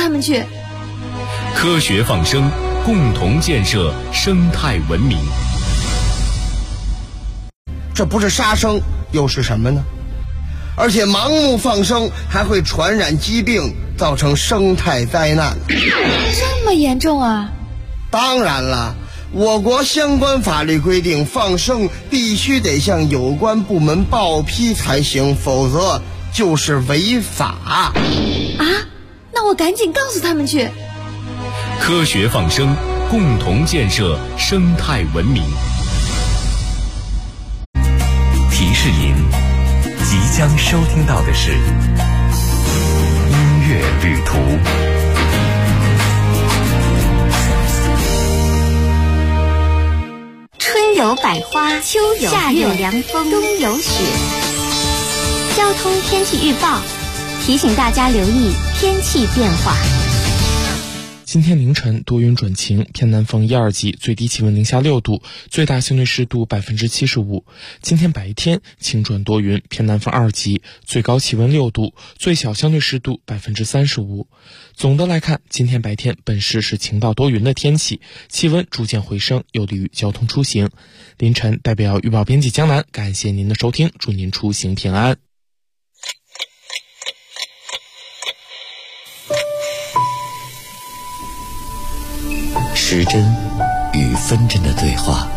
他们去。 科学放生，共同建设生态文明。 这不是杀生又是什么呢？而且盲目放生还会传染疾病，造成生态灾难。 这么严重啊？ 当然了，我国相关法律规定，放生必须得向有关部门报批才行，否则就是违法。 啊？那我赶紧告诉他们去。 科学放生，共同建设生态文明。 提示您，即将收听到的是音乐旅途。 春有百花，秋有夏有凉风，冬有雪。交通天气预报提醒大家留意天气变化。 今天凌晨多云转晴，偏南风1、2级，最低气温零下6度，最大相对湿度75%。今天白天晴转多云，偏南风2级，最高气温6度，最小相对湿度35%。总的来看，今天白天本市是晴到多云的天气，气温逐渐回升，有利于交通出行。凌晨代表预报编辑江南，感谢您的收听，祝您出行平安。 时针与分针的对话，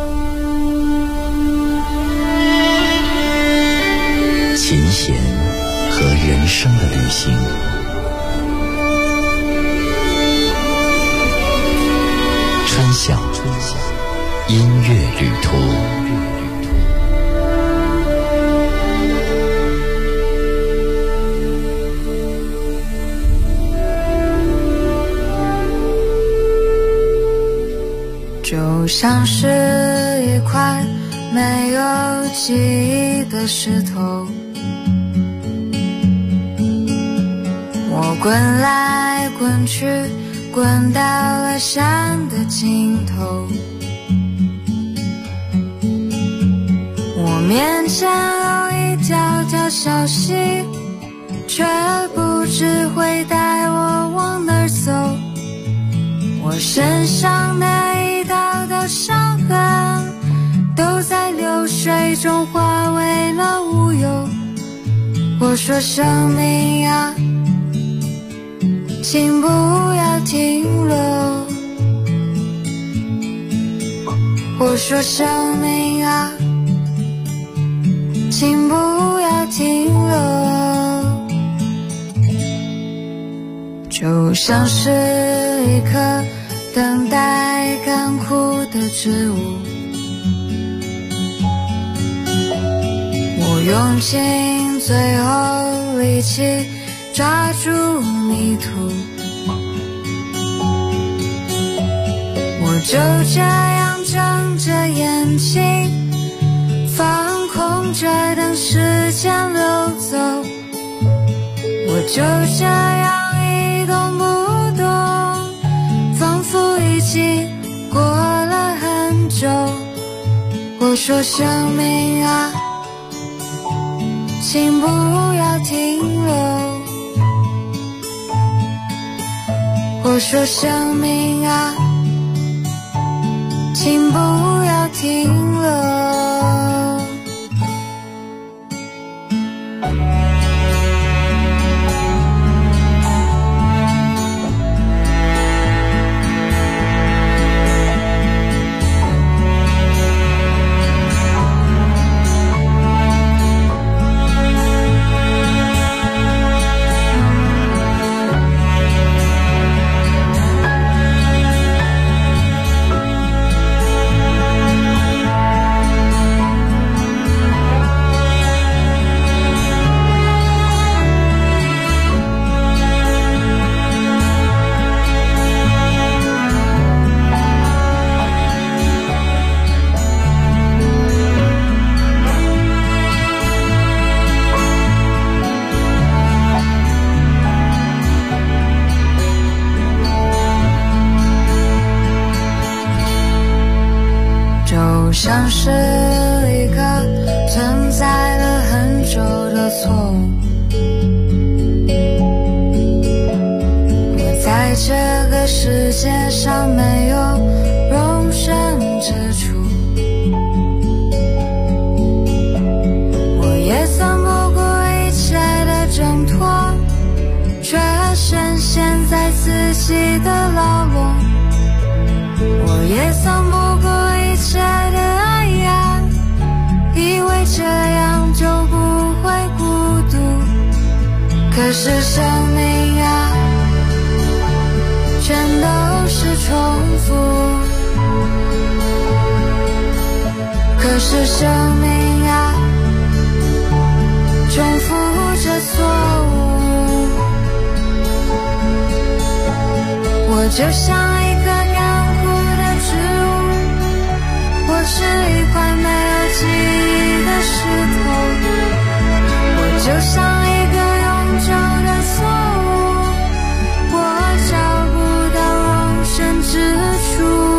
琴弦和人生的旅行，春晓音乐旅途。 就像是一块没有记忆的石头，我滚来滚去，滚到了山的尽头。我面前有一条条小溪，却不知会带我往哪儿走。我身上的一道道伤痕，都在流水中化为了乌有。我说生命啊，请不要停留。我说生命啊，请不要停留。就像是一颗等待干枯的植物，我用尽最后力气抓住泥土，我就这样睁着眼睛，放空着等时间流走，我就这样一动不动，仿佛已经过了很久。我说生命啊，请不要停留。我说生命啊，请不要停留。就像是一个存在了很久的错误，我这个世界上没有容身之处。我也曾不顾一切的挣脱，却深陷在自己的牢笼。我也曾不顾一切的爱呀，以为这样就不会孤独。可是生命呀，全都是重复。可是生命呀，重复着错误。我就像一棵干枯的植物，我是一块没有记忆的石头。我就像一个永久的错误，我找不到容身之处。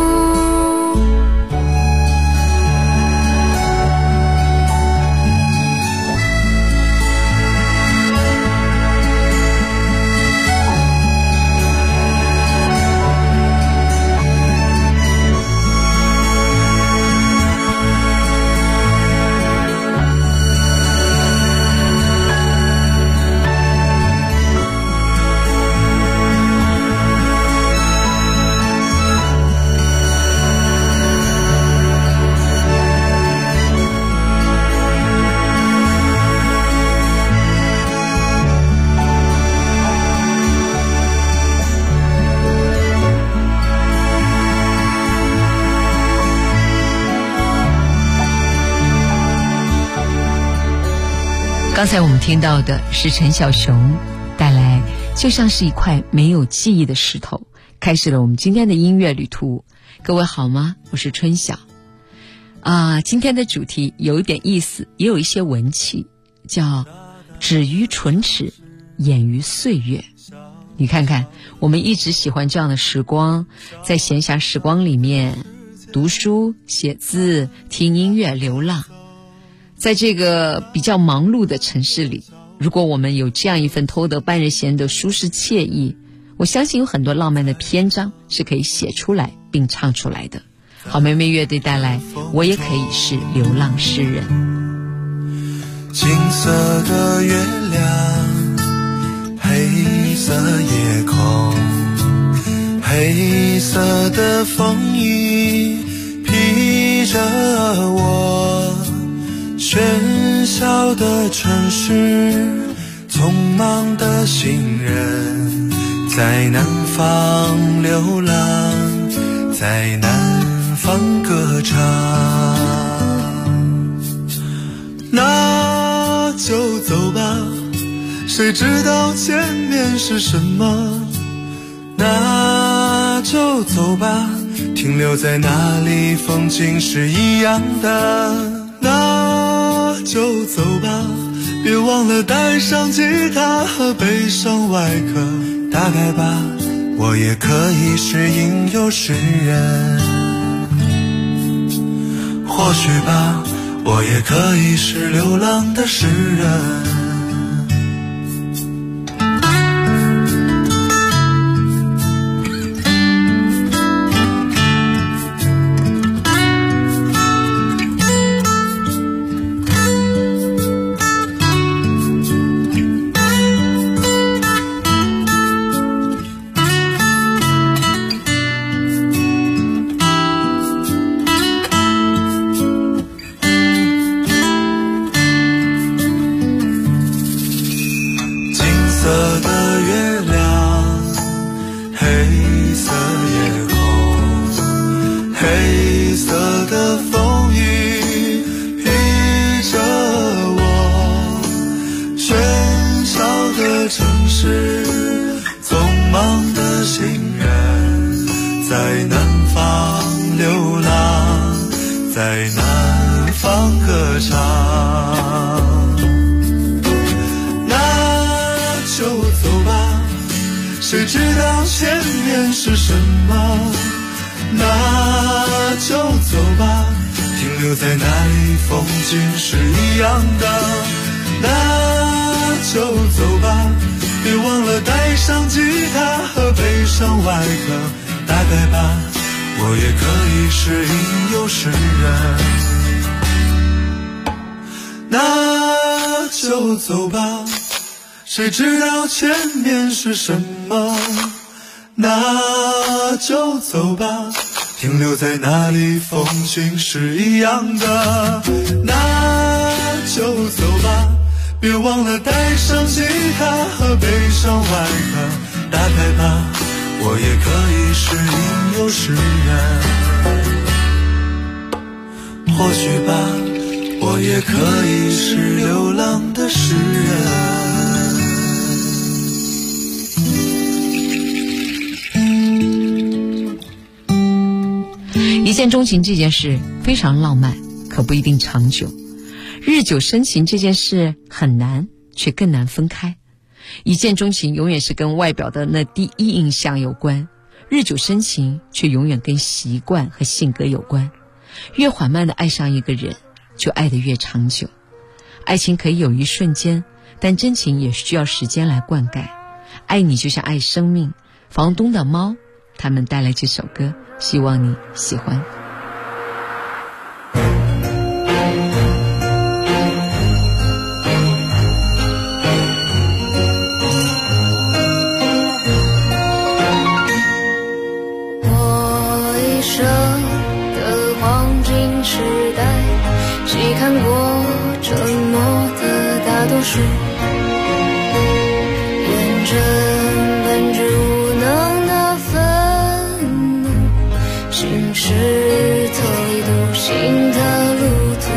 刚才我们听到的是陈小熊带来就像是一块没有记忆的石头，开始了我们今天的音乐旅途。各位好吗？我是春晓今天的主题有一点意思，也有一些文气，叫止于唇齿，掩于岁月。你看看，我们一直喜欢这样的时光，在闲暇时光里面读书、写字、听音乐、流浪。在这个比较忙碌的城市里，如果我们有这样一份偷得半日闲的舒适惬意，我相信有很多浪漫的篇章是可以写出来并唱出来的。好妹妹乐队带来我也可以是流浪诗人。 金色的月亮，黑色夜空，黑色的风衣披着我，喧嚣的城市，匆忙的行人，在南方流浪，在南方歌唱。那就走吧，谁知道前面是什么？那就走吧，停留在那里风景是一样的。那就走吧，别忘了带上吉他和悲伤外壳。大概吧，我也可以是吟游诗人。或许吧，我也可以是流浪的诗人。谁知道前面是什么？那就走吧，停留在那里风景是一样的。那就走吧，别忘了带上吉他和悲伤外壳，大概吧，我也可以是吟游诗人。那就走吧，谁知道前面是什么？那就走吧，停留在那里风景是一样的。那就走吧，别忘了带上吉他和悲伤外壳，大概吧，我也可以是吟游诗人。或许吧，我也可以是流浪的诗人。 一见钟情这件事非常浪漫，可不一定长久。日久生情这件事很难，却更难分开。一见钟情永远是跟外表的那第一印象有关，日久生情却永远跟习惯和性格有关。越缓慢地爱上一个人，就爱得越长久。爱情可以有一瞬间，但真情也需要时间来灌溉。爱你就像爱生命，房东的猫他们带来这首歌，希望你喜欢。 我一生的黄金时代，细看过沉默的大多数，验证本质无能的愤怒，行尸特立独行的路途，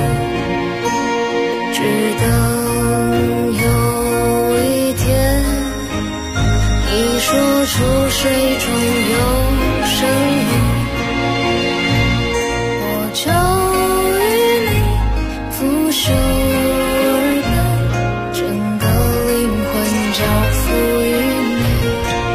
只等有一天你说出水中有生命，我就与你拂袖而奔，整个灵魂交付于你，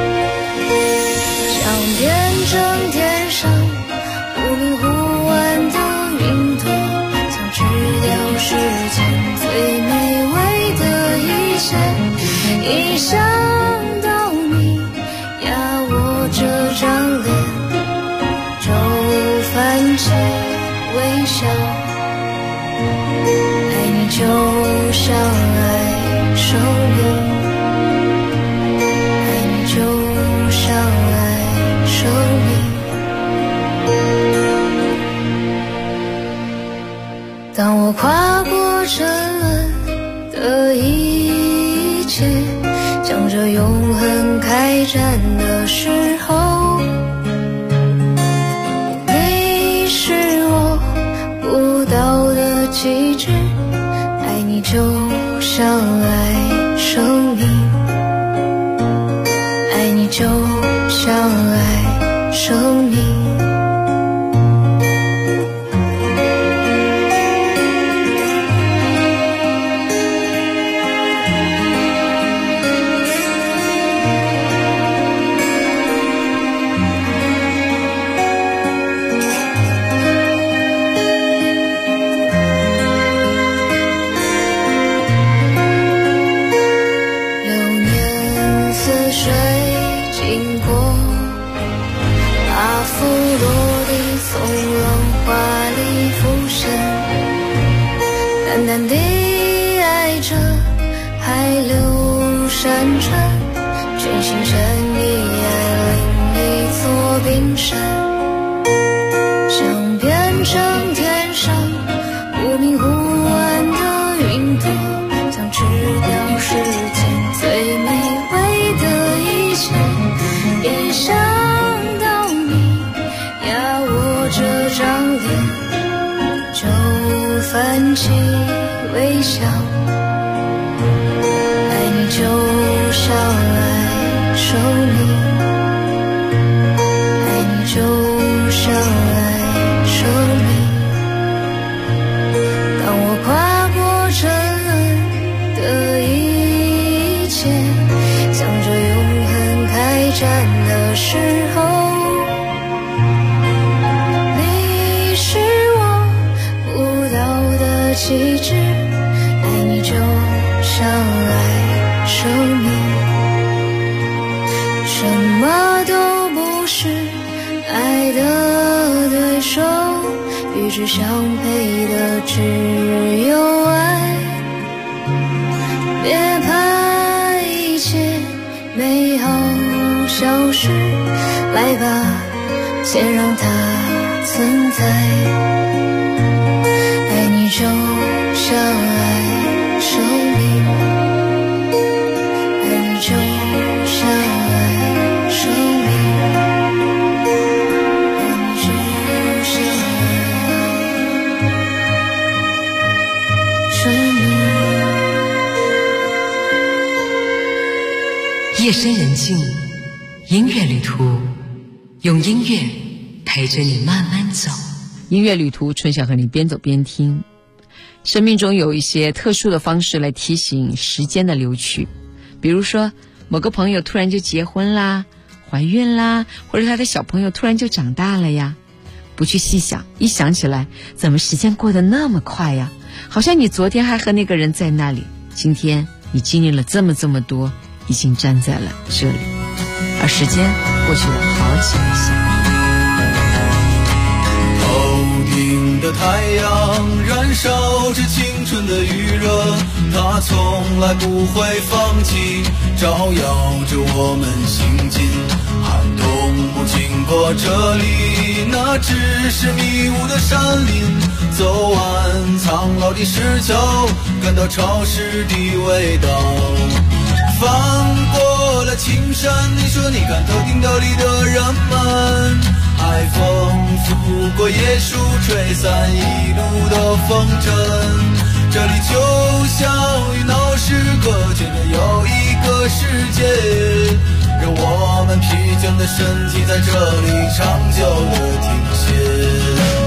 想变成天上忽明忽暗的云朵，想去掉世间最美味的一切，一想到你压我这张脸，就泛起微笑。爱你就像爱生命，爱你就像爱生命。当我跨过沉沦的一切，向着永恒开展的时候，你是我不到的旗帜，爱你就像爱生命，爱你就像爱生命。淡地爱着海流山川，全心全意爱另一座冰山，想变成天上忽明忽暗的云朵，想吃掉世间最美味的一切，也想到你压我这张脸，就泛起微笑。爱你就像爱生命，爱你就像爱生命。当我跨过沉沦的一切，向着永恒开展的时候，你是我不到的旗帜，爱你就像爱生命，什么都不与之相配的只有爱，别怕一切美好消失，来吧，先让它存在。爱你就像爱生命，爱你就像爱生命，爱你就像爱生命。 夜深人静，音乐旅途，用音乐陪着你慢慢走。音乐旅途，春晓和你边走边听。生命中有一些特殊的方式来提醒时间的流去，比如说某个朋友突然就结婚啦，怀孕啦，或者他的小朋友突然就长大了呀。不去细想，一想起来，怎么时间过得那么快呀？好像你昨天还和那个人在那里，今天你经历了这么多，已经站在了这里，而时间过去了好几个夏天。 头顶的太阳燃烧着青春的余热，它从来不会放弃，照耀着我们行进。寒冬不经过这里，那只是迷雾的山林。走完苍老的石桥，感到潮湿的味道。翻过了青山，你说你看头顶斗笠的人们，海风拂过椰树，吹散一路的风尘。这里就像与闹市隔绝的又一个世界，让我们疲倦的身体在这里长久的停歇。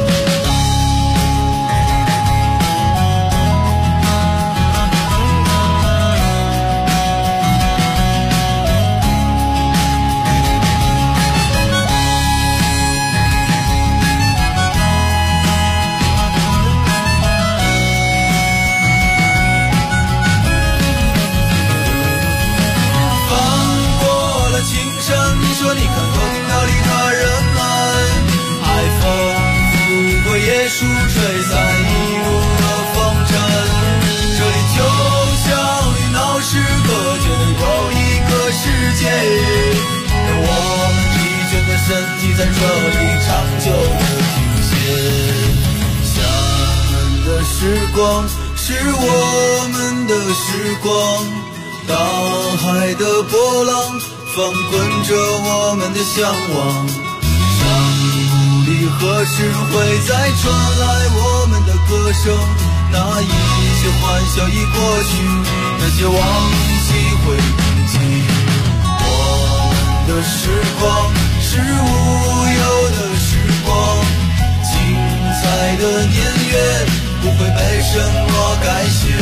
说你看头顶斗笠的人们，海风拂过椰树，吹散一路的风尘。这里就像与闹市隔绝的又一个世界，让我们疲倦的身体在这里长久的停歇。厦门的时光是我们的时光，大海的波浪翻滚着我们的向往，山谷里何时会再传来我们的歌声？那一切欢笑已过去，那些往昔会铭记。我们的时光是无忧的时光，精彩的年月不会被什么改写。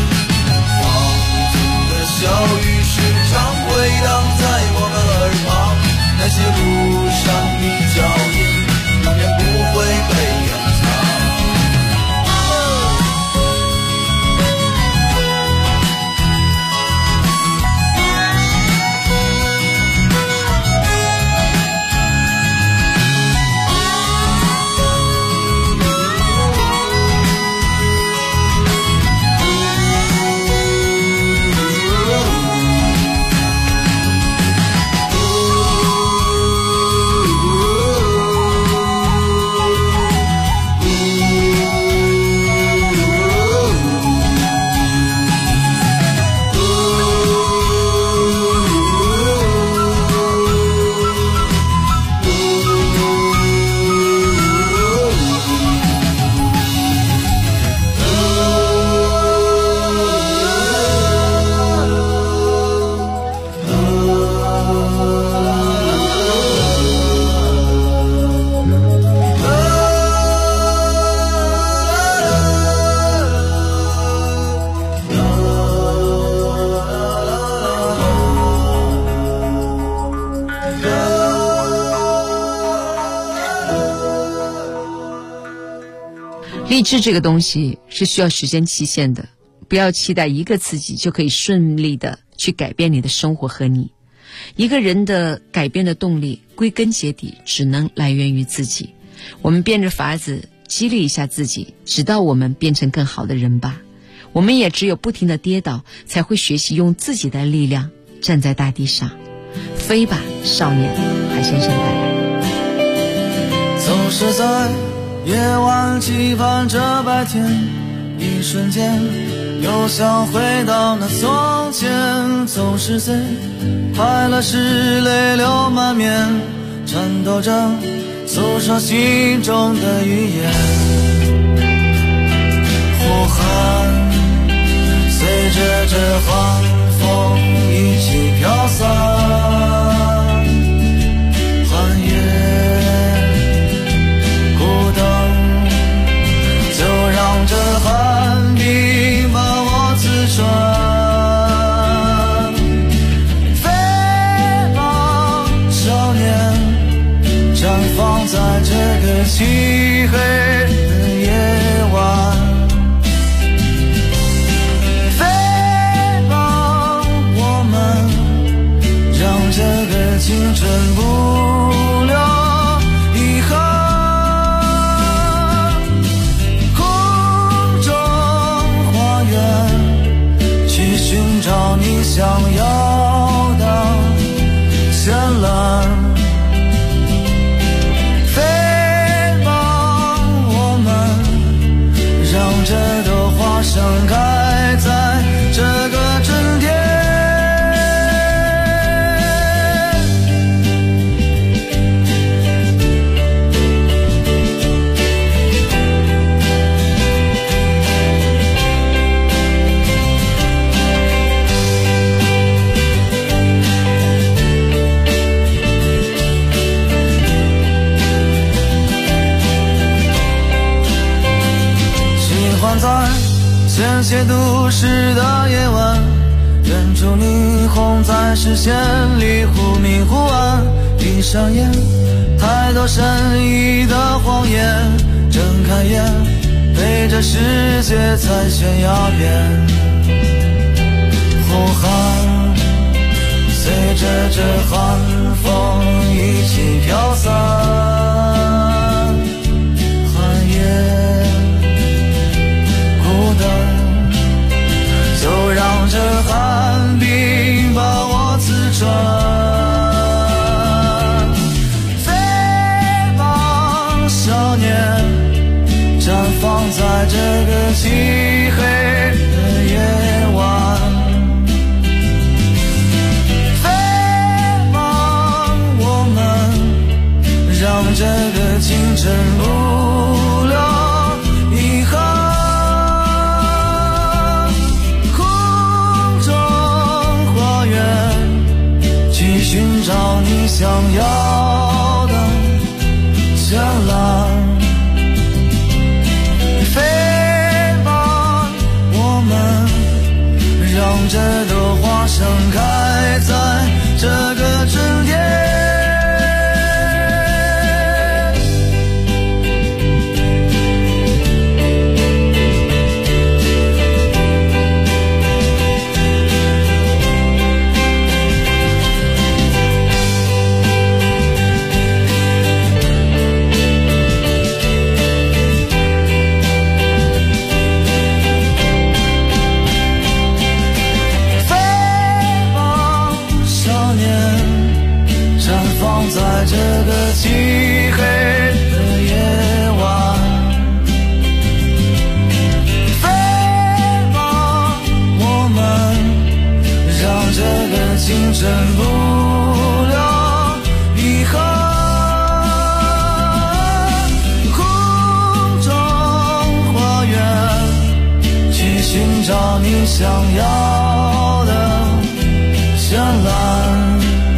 小雨时常回荡在我们耳旁，那些路上的脚印永远不会被掩藏。 励志这个东西是需要时间期限的，不要期待一个自己就可以顺利的去改变你的生活和你。一个人的改变的动力归根结底只能来源于自己。我们变着法子激励一下自己，直到我们变成更好的人吧。我们也只有不停地跌倒，才会学习用自己的力量站在大地上。飞吧，少年，海先生带来。 总是在夜晚期盼着白天，一瞬间又想回到那从前。总是谁快乐时泪流满面，颤抖着诉说心中的语言。呼喊随着这寒风一起飘散，寒夜孤灯就让这寒冰把我刺穿。飞吧少年，绽放在这个漆黑的夜晚。这个青春不留遗憾，空中花园，去寻找你想要的绚烂。飞吧我们，让这朵花盛开在这个春天。鲜血都市的夜晚，远处霓虹在视线里忽明忽暗。闭上眼，太多神秘的谎言，睁开眼，陪着世界在悬崖边。呼喊随着这寒风一起飘散，寒夜孤灯就让这寒冰把我刺穿。飞吧少年，绽放在这个漆黑的夜晚。飞吧我们，让这个青春不留遗憾。寻找你想要的绚烂。飞吧我们，让这朵花盛开在这个春天。在这个漆黑的夜晚，飞吧我们，让这个青春不留遗憾。空中花园，去寻找你想要的绚烂。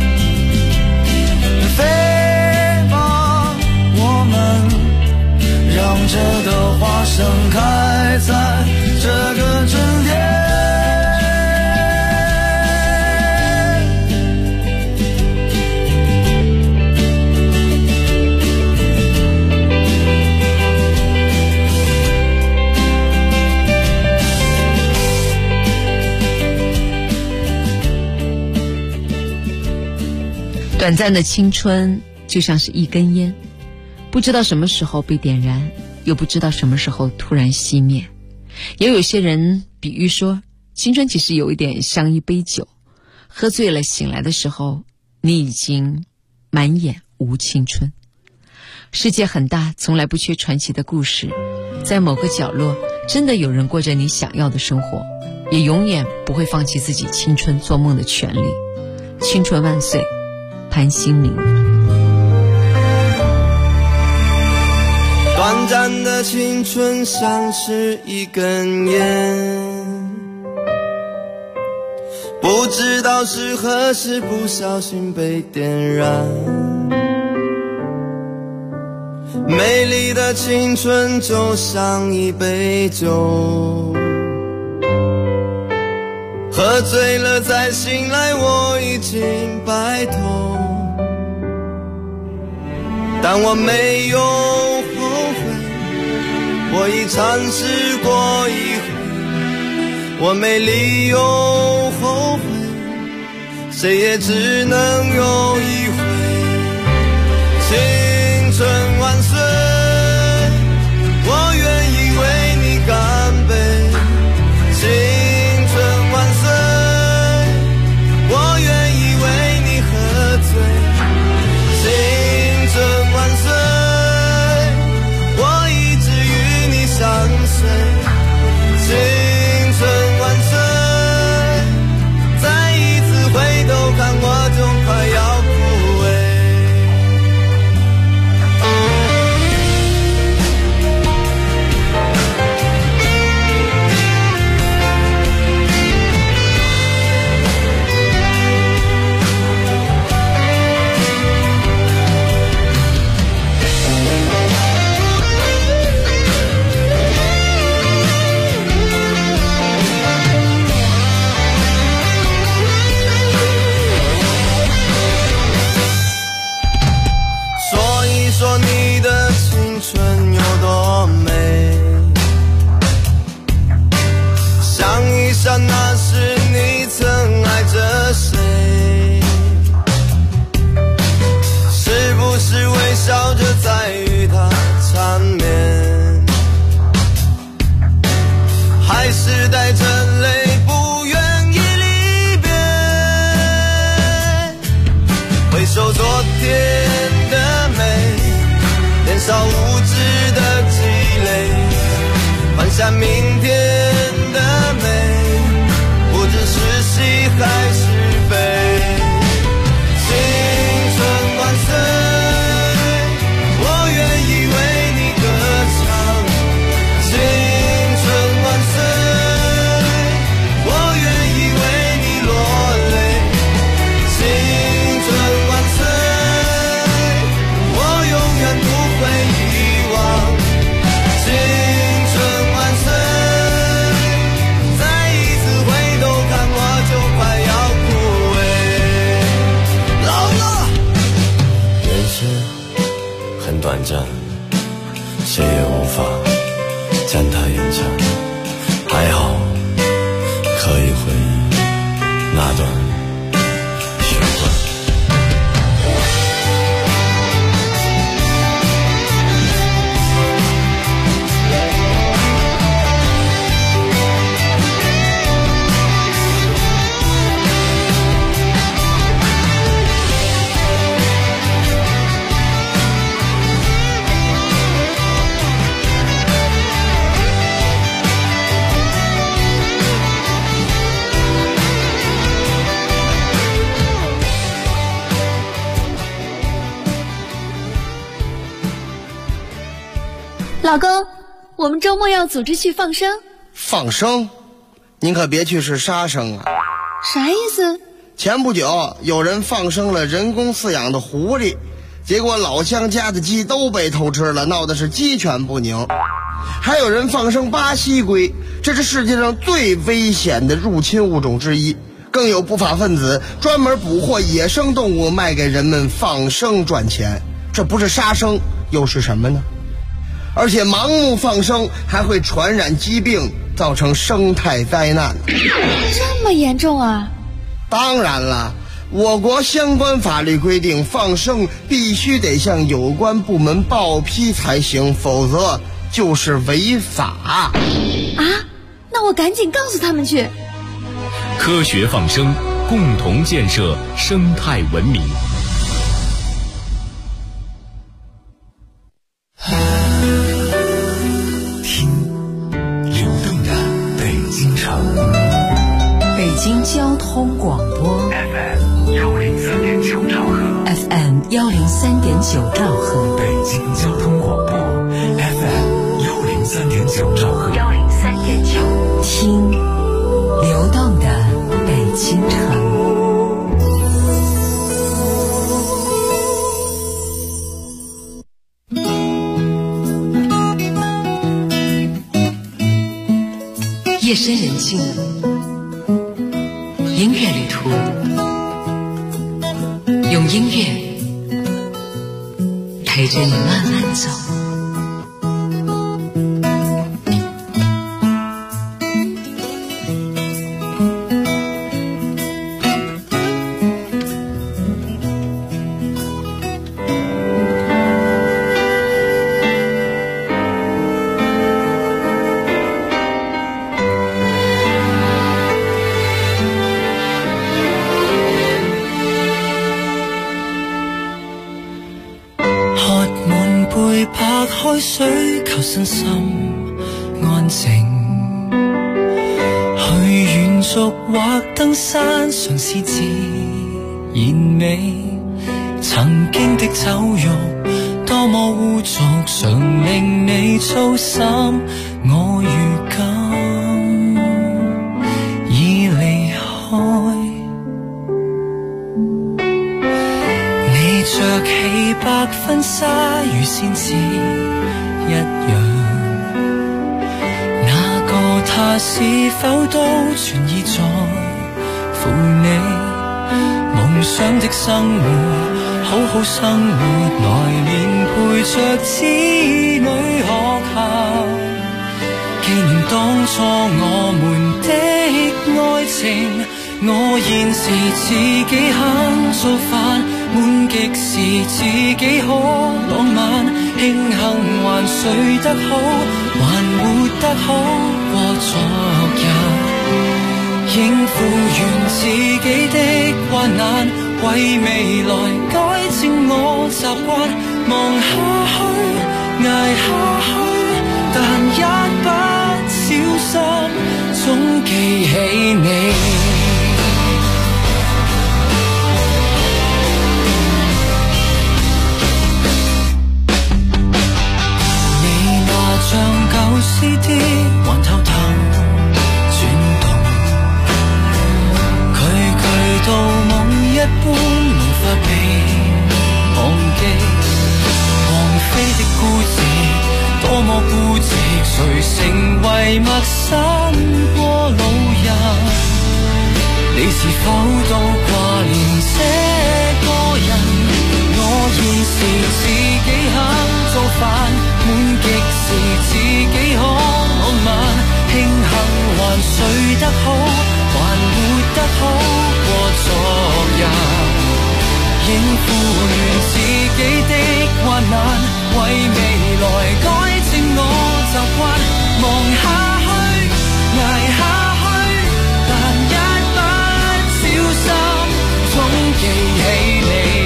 让这朵花盛开在这个春天。 短暂的青春就像是一根烟，不知道什么时候被点燃， 又不知道什么时候突然熄灭。也有些人比喻说，青春其实有一点像一杯酒，喝醉了醒来的时候，你已经满眼无青春。世界很大，从来不缺传奇的故事，在某个角落真的有人过着你想要的生活，也永远不会放弃自己青春做梦的权利。青春万岁，潘兴明。 短暂的青春像是一根烟，不知道是何时不小心被点燃。美丽的青春就像一杯酒，喝醉了再醒来，我已经白头。但我没有后悔，我已尝试过一回，我没理由后悔，谁也只能有一回。青春万岁，我愿意为你干杯。青春万岁，我愿意为你喝醉。青春万岁，我一直与你相随。青春万岁，再一次回头看我就快要枯萎。说你的青春有多美，想一想那时你曾爱着谁，是不是微笑着在与他缠绵，还是带着泪不愿意离别。回首昨天的美，年少无知的积累，换下明天的美，不知是喜还是悲。青春万岁，我愿意为你歌唱。青春万岁，我愿意为你落泪。青春万岁，我永远不会遗忘。青春万岁，再一次回头看我就快要枯萎。老了，人生很短暂，谁也无法将它延长，还好可以回忆那段时光。 老公，我们周末要组织去放生。 放生？您可别去是杀生啊！ 啥意思？ 前不久有人放生了人工饲养的狐狸，结果老乡家的鸡都被偷吃了，闹的是鸡犬不宁。还有人放生巴西龟，这是世界上最危险的入侵物种之一。更有不法分子专门捕获野生动物卖给人们放生赚钱，这不是杀生又是什么呢？而且盲目放生还会传染疾病，造成生态灾难。 这么严重啊？ 当然了，我国相关法律规定，放生必须得向有关部门报批才行，否则就是违法。 啊，那我赶紧告诉他们去。 科学放生，共同建设生态文明。 听流动的北京城， 北京交通广播 FM103.9兆赫 ，FM103.9兆赫， 北京交通广播 FM103.9兆赫 ，103.9，听流动的北京城。夜深人静，音乐旅途，用音乐陪着你慢慢走。 開水求身心安靜，去遠足或登山嘗試自然美。曾經的酒肉多麼污濁，常令你操心。我如今已離開，你着起白婚紗如仙子一樣，那個他是否都全意在乎你？夢想的生活，好好生活，來年陪着子女學校，紀念當初我們的愛情。我現時自己肯做飯，悶極時自己可浪漫，慶幸還睡得好，還活得好過昨日，應付完自己的患難，為未來改正我習慣，望下去捱下去，但一不小心總記起你。像舊 CD 還偷偷轉動，句句到夢一般，無法被忘記。王菲的孤寂，多麼孤寂，誰成為陌生過路人？你是否都掛念這個人？我現時自己肯做飯，悶極時自己可浪漫，慶幸還睡得好，還活得好過昨日，應付完自己的患難，為未來改正我習慣，望下去捱下去，但一不小心總記起你。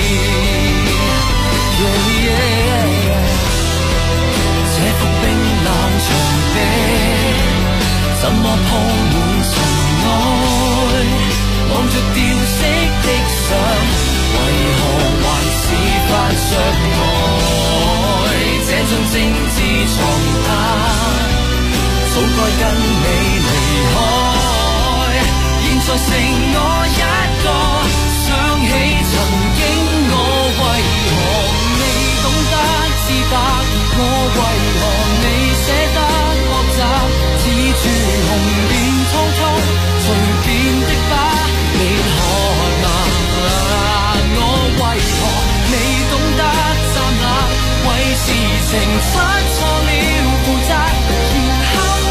這幅冰冷牆壁怎麼鋪滿塵埃，望着掉色的相，為何還是發着呆？這張精緻床單早該跟你離開，現在剩我一個，想起曾經我為何未懂得自白，我為何未捨得學習，只住紅遍蒼蒼隨便的疤裂渴罵，我為何未懂得站立，為事情出錯了負責，然後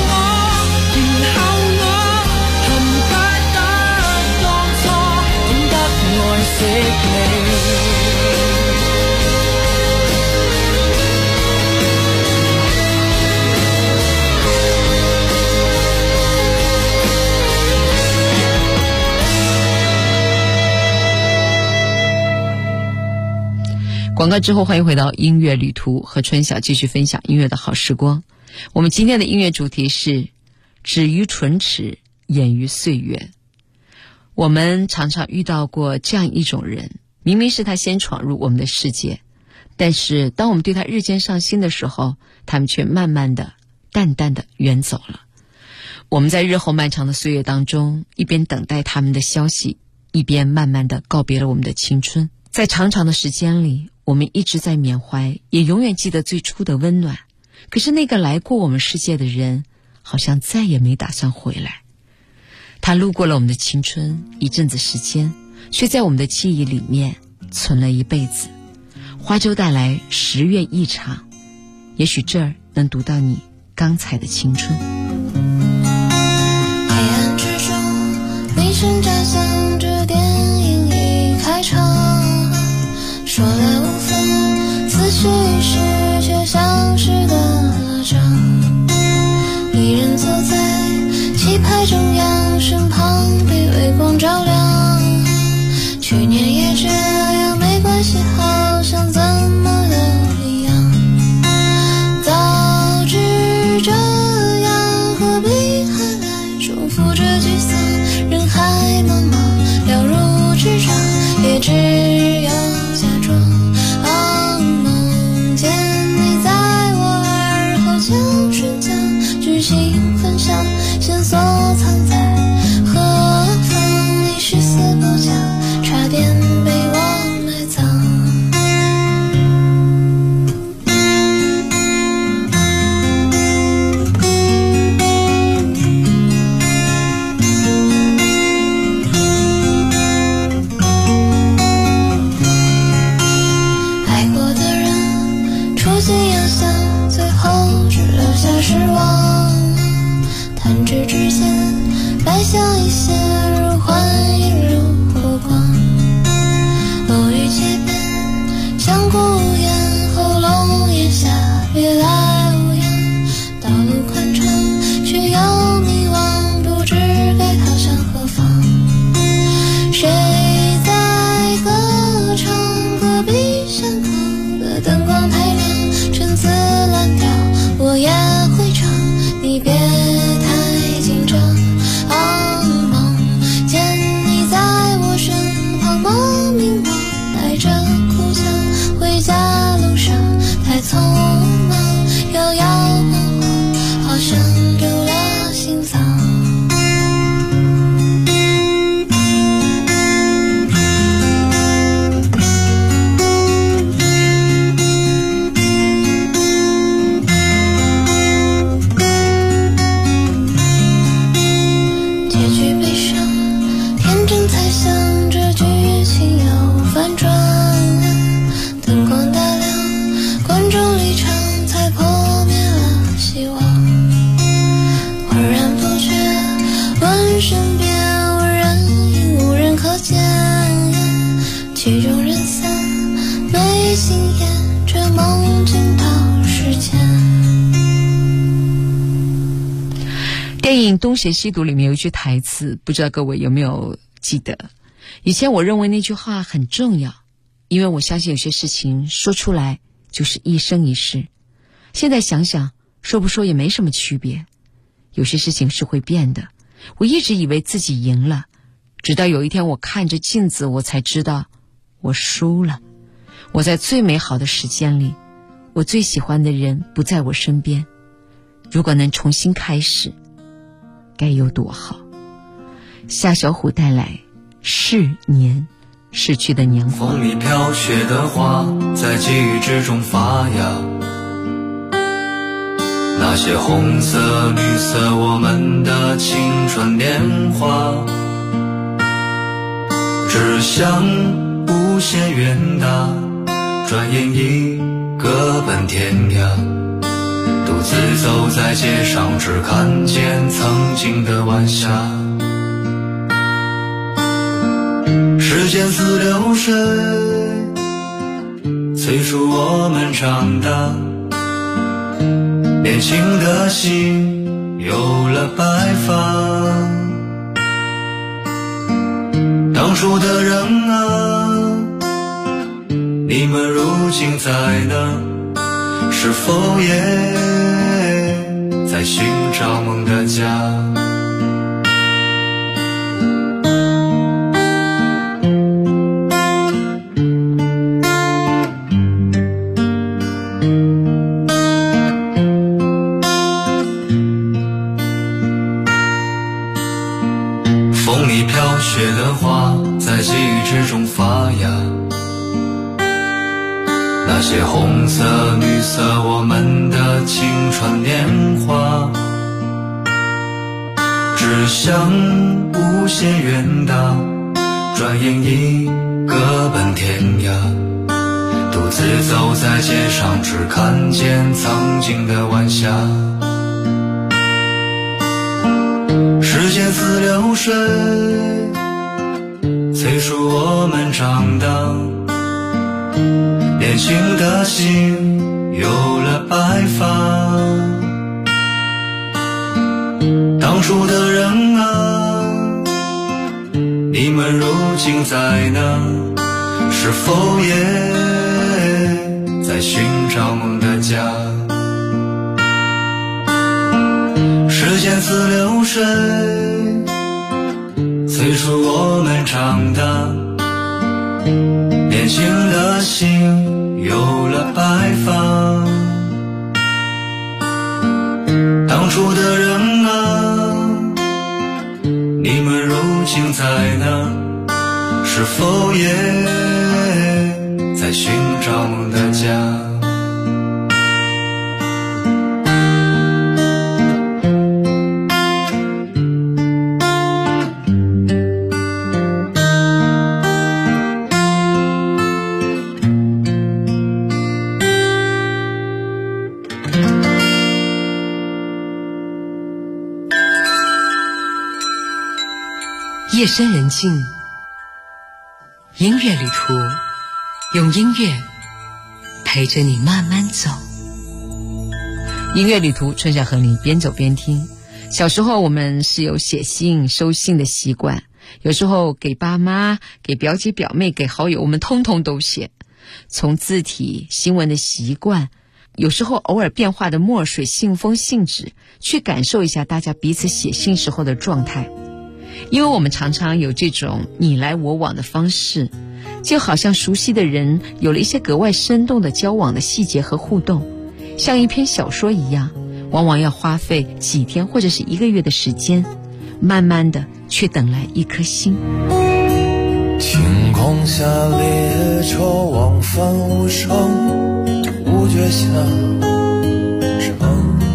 我恨不得當初懂得愛惜你。 广告之后，欢迎回到音乐旅途，和春晓继续分享音乐的好时光。我们今天的音乐主题是止于唇齿，掩于岁月。我们常常遇到过这样一种人，明明是他先闯入我们的世界，但是当我们对他日渐上心的时候，他们却慢慢的淡淡的远走了。我们在日后漫长的岁月当中，一边等待他们的消息，一边慢慢的告别了我们的青春。在长长的时间里，我们一直在缅怀，也永远记得最初的温暖。可是那个来过我们世界的人，好像再也没打算回来。他路过了我们的青春一阵子时间，却在我们的记忆里面存了一辈子。花粥带来10月一场，也许这儿能读到你刚才的青春。 黑暗之中，铃声炸响着电影已开场，说来无妨，此时已是却像是的拉长。一人走在棋牌中央，身旁被微光照亮。去年也这样没关系，好像怎么都一样。早知这样，何必还来重复这沮丧？人海茫茫，了如指掌，也只有假装。梦见你在我耳后悄声讲，剧情分享，线索藏在何方？你是死不讲，差点被我埋葬。爱过的人初见洋相，最后只留下失望。弹指之间，白香一现，如幻影如火光。偶遇街边，相顾无言，喉咙咽下别来无恙。道路宽敞，却又迷惘，不知该逃向何方。谁在歌唱？隔壁巷口的灯光太亮，陈词滥调，我也会唱，你别太紧张。梦见你在我身旁，莫名我带着哭腔，回家路上太匆忙，摇摇晃晃，好像丢了心脏。曲终人散，没心言，这梦境到时间。 电影《东邪西毒》里面有一句台词，不知道各位有没有记得？以前我认为那句话很重要，因为我相信有些事情说出来就是一生一世。现在想想，说不说也没什么区别。有些事情是会变的。我一直以为自己赢了，直到有一天我看着镜子，我才知道我输了。我在最美好的时间里，我最喜欢的人不在我身边。如果能重新开始，该有多好。夏小虎带来逝年，逝去的年华。 风里飘雪的花，在记忆之中发芽。那些红色绿色，我们的青春年华，只想无限远大，转眼已各奔天涯。独自走在街上，只看见曾经的晚霞。时间似流水，催促我们长大。年轻的心有了白发。当初的人啊，你你们如今在哪？是否也在寻找梦的家？风里飘雪的花，在记忆之中发芽。那些红色绿色我们的青春年华，只想无限远大，转眼已各奔天涯。独自走在街上，只看见曾经的晚霞。时间似流水，催促我们长大，年轻的心有了白发。当初的人啊，你们如今在哪？是否也在寻找梦的家？时间似流水，催促我们长大，年轻的心有了白发。当初的人啊，你们如今在哪？是否也在寻找梦的家？ 夜深人静，音乐旅途，用音乐陪着你慢慢走。音乐旅途，春夏和你边走边听。小时候我们是有写信收信的习惯，有时候给爸妈、给表姐表妹、给好友，我们通通都写。从字体、新闻的习惯，有时候偶尔变化的墨水、信封、信纸，去感受一下大家彼此写信时候的状态。因为我们常常有这种你来我往的方式，就好像熟悉的人有了一些格外生动的交往的细节和互动，像一篇小说一样，往往要花费几天或者是1个月的时间，慢慢的却等来一颗心。 天空下列车往返无声，无觉下城，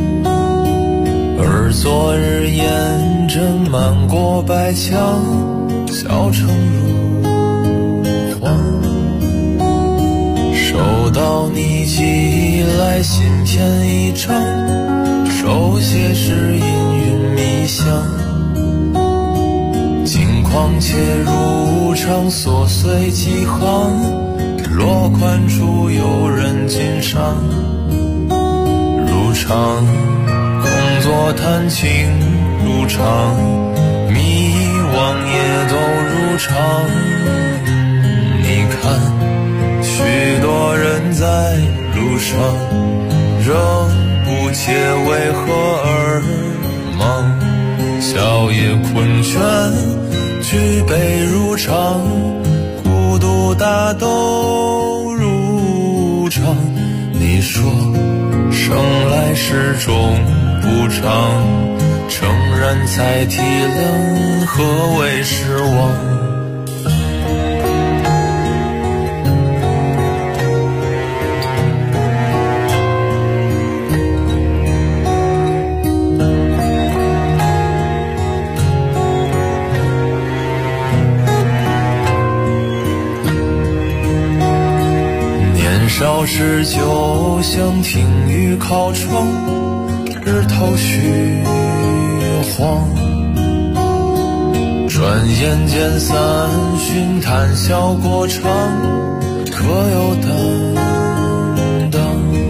而昨日烟阵漫过白墙，小城如荒。收到你寄来信片一张，手写是氤氲迷香。近况且如常，琐碎几行，落款处有人欣赏。如常工作谈情如常，迷惘也都如常。你看许多人在路上，仍不解为何而忙。小夜困倦，举杯如常，孤独大斗如常。你说生来是种不常，诚然才体谅何为失望。少时就像听雨靠窗，日头虚晃。转眼间三巡，谈笑过场，可有担当？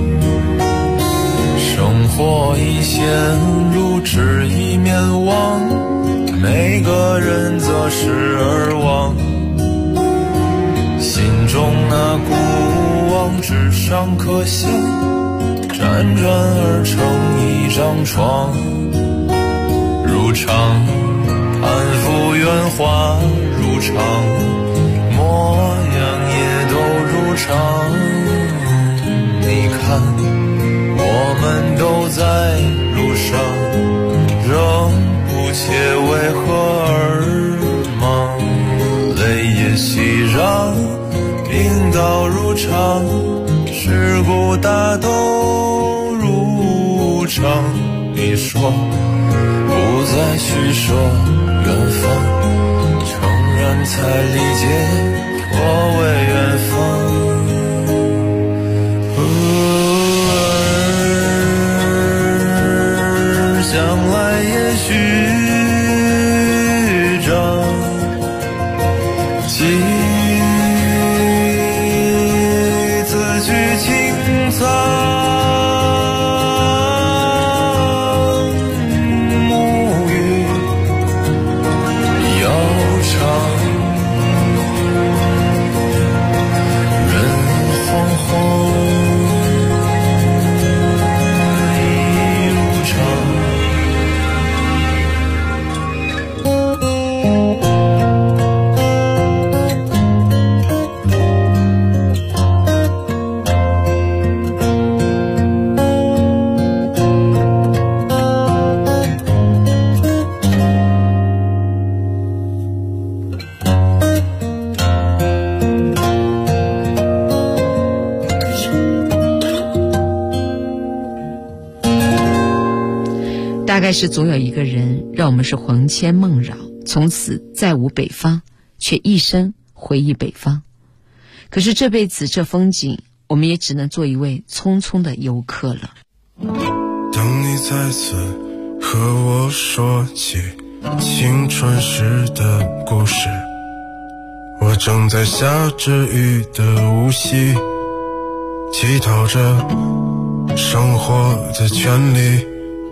生活已陷入只一面望，每个人择时而忘。心中那孤纸上刻下，辗转而成一张床。如常攀附圆滑如常，模样也都如常。你看我们都在路上，仍不切为何而忙。泪也熙攘，病倒如常，事故大都如常。你说不再去说远方，诚然才理解我为远方。将来也许张几字句清苍，沐浴悠长，人惶惶一如常。 大概是总有一个人让我们是魂牵梦绕，从此再无北方，却一生回忆北方。可是这辈子这风景，我们也只能做一位匆匆的游客了。 当你再次和我说起青春时的故事，我正在下着雨的无锡，乞讨着生活的权利。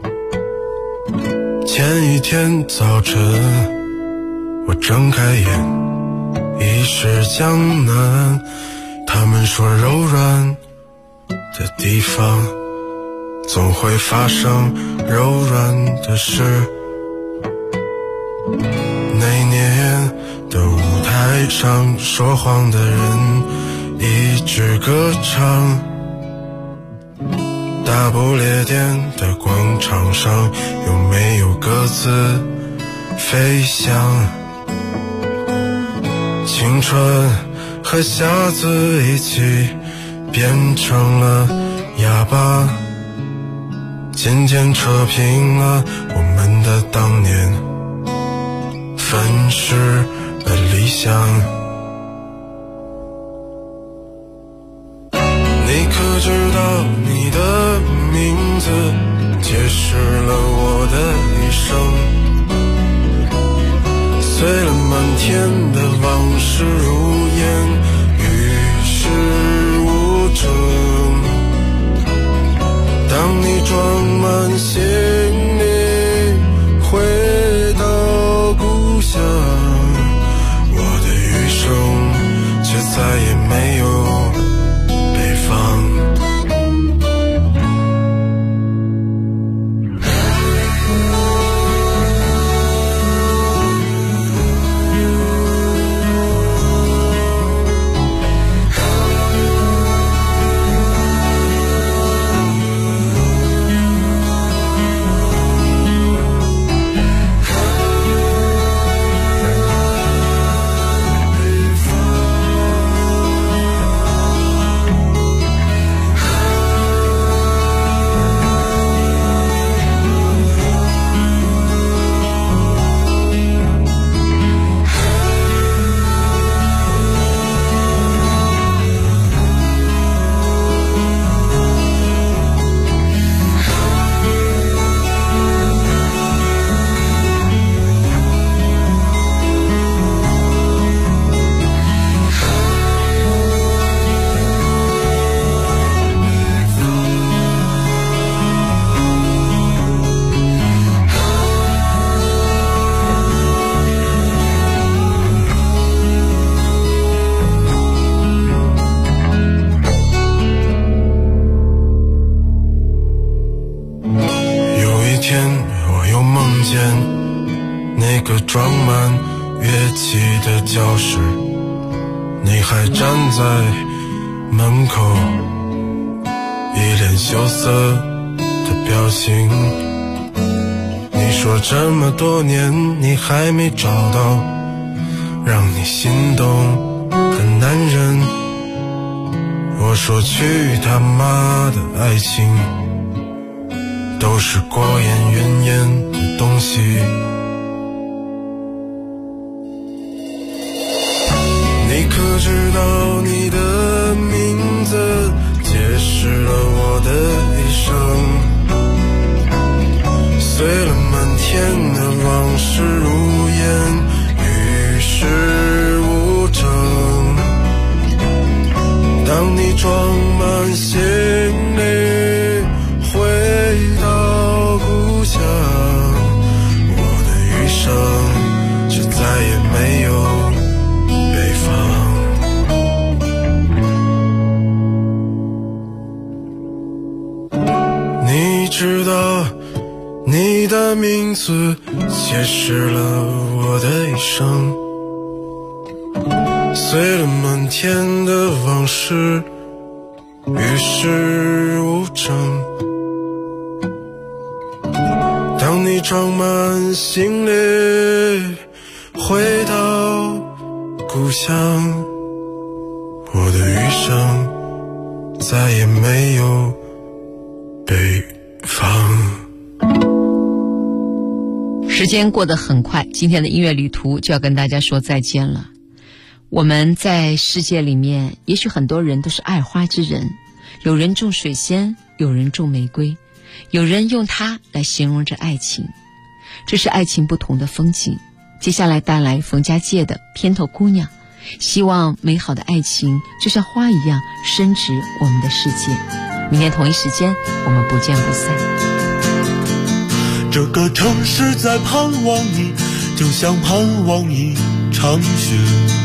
前一天早晨，我睁开眼，已是江南。他们说柔软的地方总会发生柔软的事。那年的舞台上，说谎的人一直歌唱。大不列颠的广场上，有没有鸽子飞翔？青春和瞎子一起变成了哑巴，渐渐扯平了我们的当年，粉饰了理想。你可知道你的名字解释了我的一生，碎了满天的往事如烟，与世无争。当你装满行李回到故乡，我的余生却再也没有起的教室，你还站在门口，一脸羞涩的表情。你说这么多年你还没找到让你心动的男人，我说去他妈的爱情都是过眼云烟的东西。你可知道你的名字解释了我的一生，碎了满天的往事如烟，与世无争。当你装满行李回到故乡，我的余生就再也没有北方。你知道你的名字解释了我的一生，碎了满天的往事，与世无争。当你装满行李回到故乡，我的余生再也没有北方。 时间过得很快，今天的音乐旅途就要跟大家说再见了。我们在世界里面，也许很多人都是爱花之人，有人种水仙，有人种玫瑰，有人用它来形容着爱情，这是爱情不同的风景。接下来带来冯家界的《片头姑娘》，希望美好的爱情就像花一样深植我们的世界。明天同一时间我们不见不散。 这个城市在盼望你，就像盼望一场雪。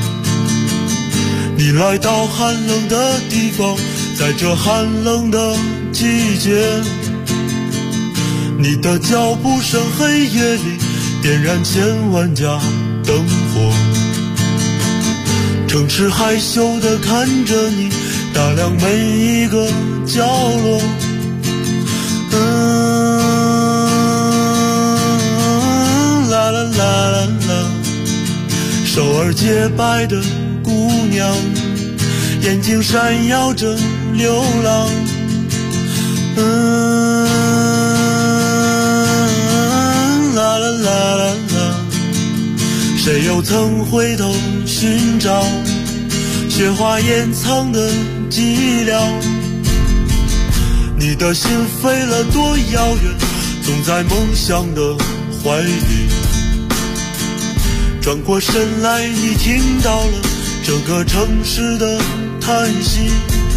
你来到寒冷的地方，在这寒冷的季节，你的脚步声黑夜里点燃千万家灯火。城市害羞地看着你，打量每一个角落。啦啦啦啦啦，手儿洁白的姑娘，眼睛闪耀着流浪。啦啦啦啦啦，谁又曾回头寻找雪花掩藏的寂寥？你的心飞了多遥远，总在梦想的怀里。转过身来，你听到了这个城市的叹息。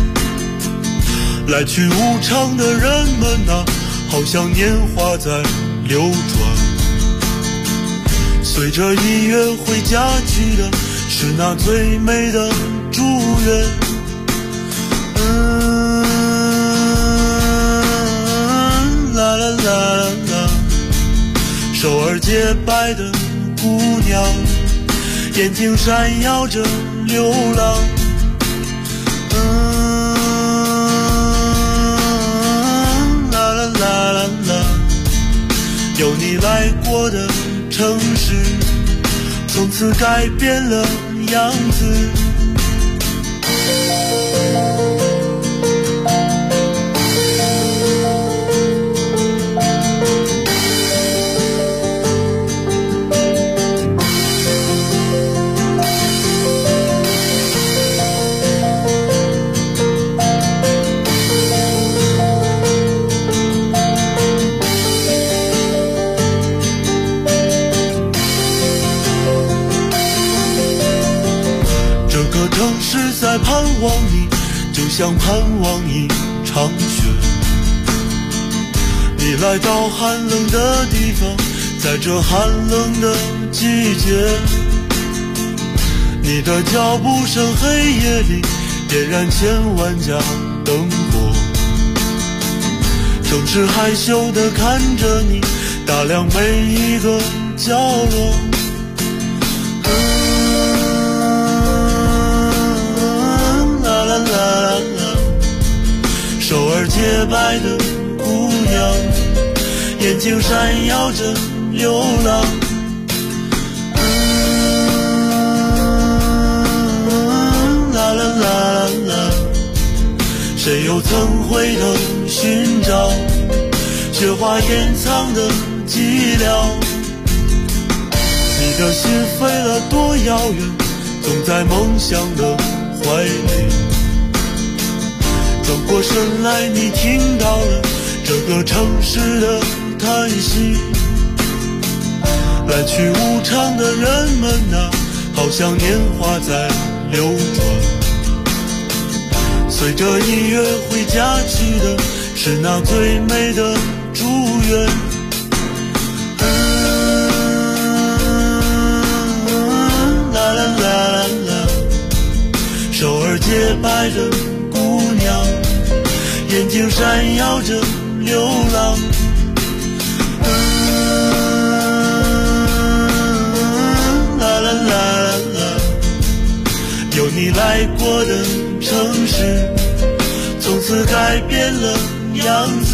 来去无常的人们啊，好像年华在流转。随着音乐会家去的是那最美的祝愿。啦啦啦啦啦，手儿洁白的姑娘，眼睛闪耀着流浪。啦啦啦啦啦，有你来过的城市，从此改变了样子。城市在盼望你，就像盼望一场雪。你来到寒冷的地方，在这寒冷的季节，你的脚步声黑夜里点燃千万家灯火。城市害羞地看着你，打量每一个角落。 洁白的姑娘，眼睛闪耀着流浪。啦啦啦啦啦，谁又曾回头寻找雪花掩藏的寂寥？你的心飞了多遥远，总在梦想的怀里。转过身来，你听到了这个城市的叹息。来去无常的人们啊，好像年华在流转。随着音乐回家去的是那最美的祝愿。啦啦啦啦啦，手儿洁白的姑娘，眼睛闪耀着流浪。啦啦啦啦，有你来过的城市，从此改变了样子。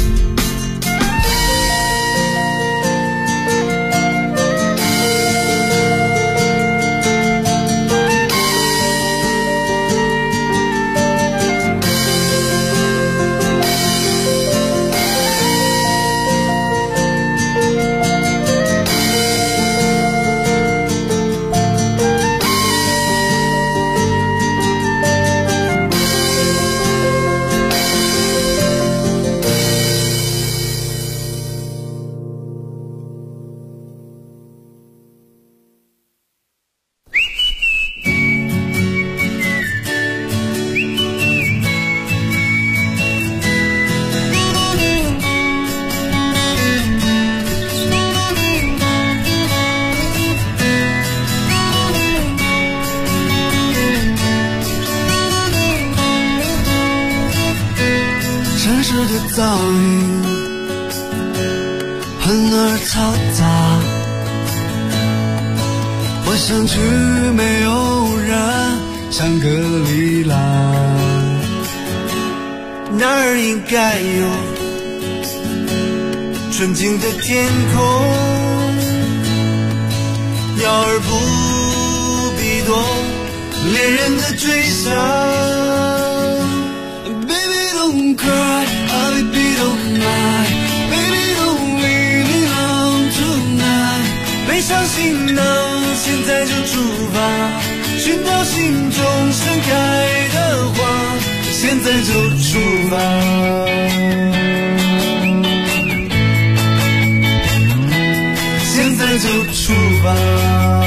城市的噪音很而嘈杂，我想去没有人香格里拉，那儿应该有纯净的天空，鸟儿不必多恋人的追想。Don't cry, baby, don't lie, baby, don't leave me alone tonight. 背上行囊，现在就出发，寻找心中盛开的花，现在就出发。现在就出发。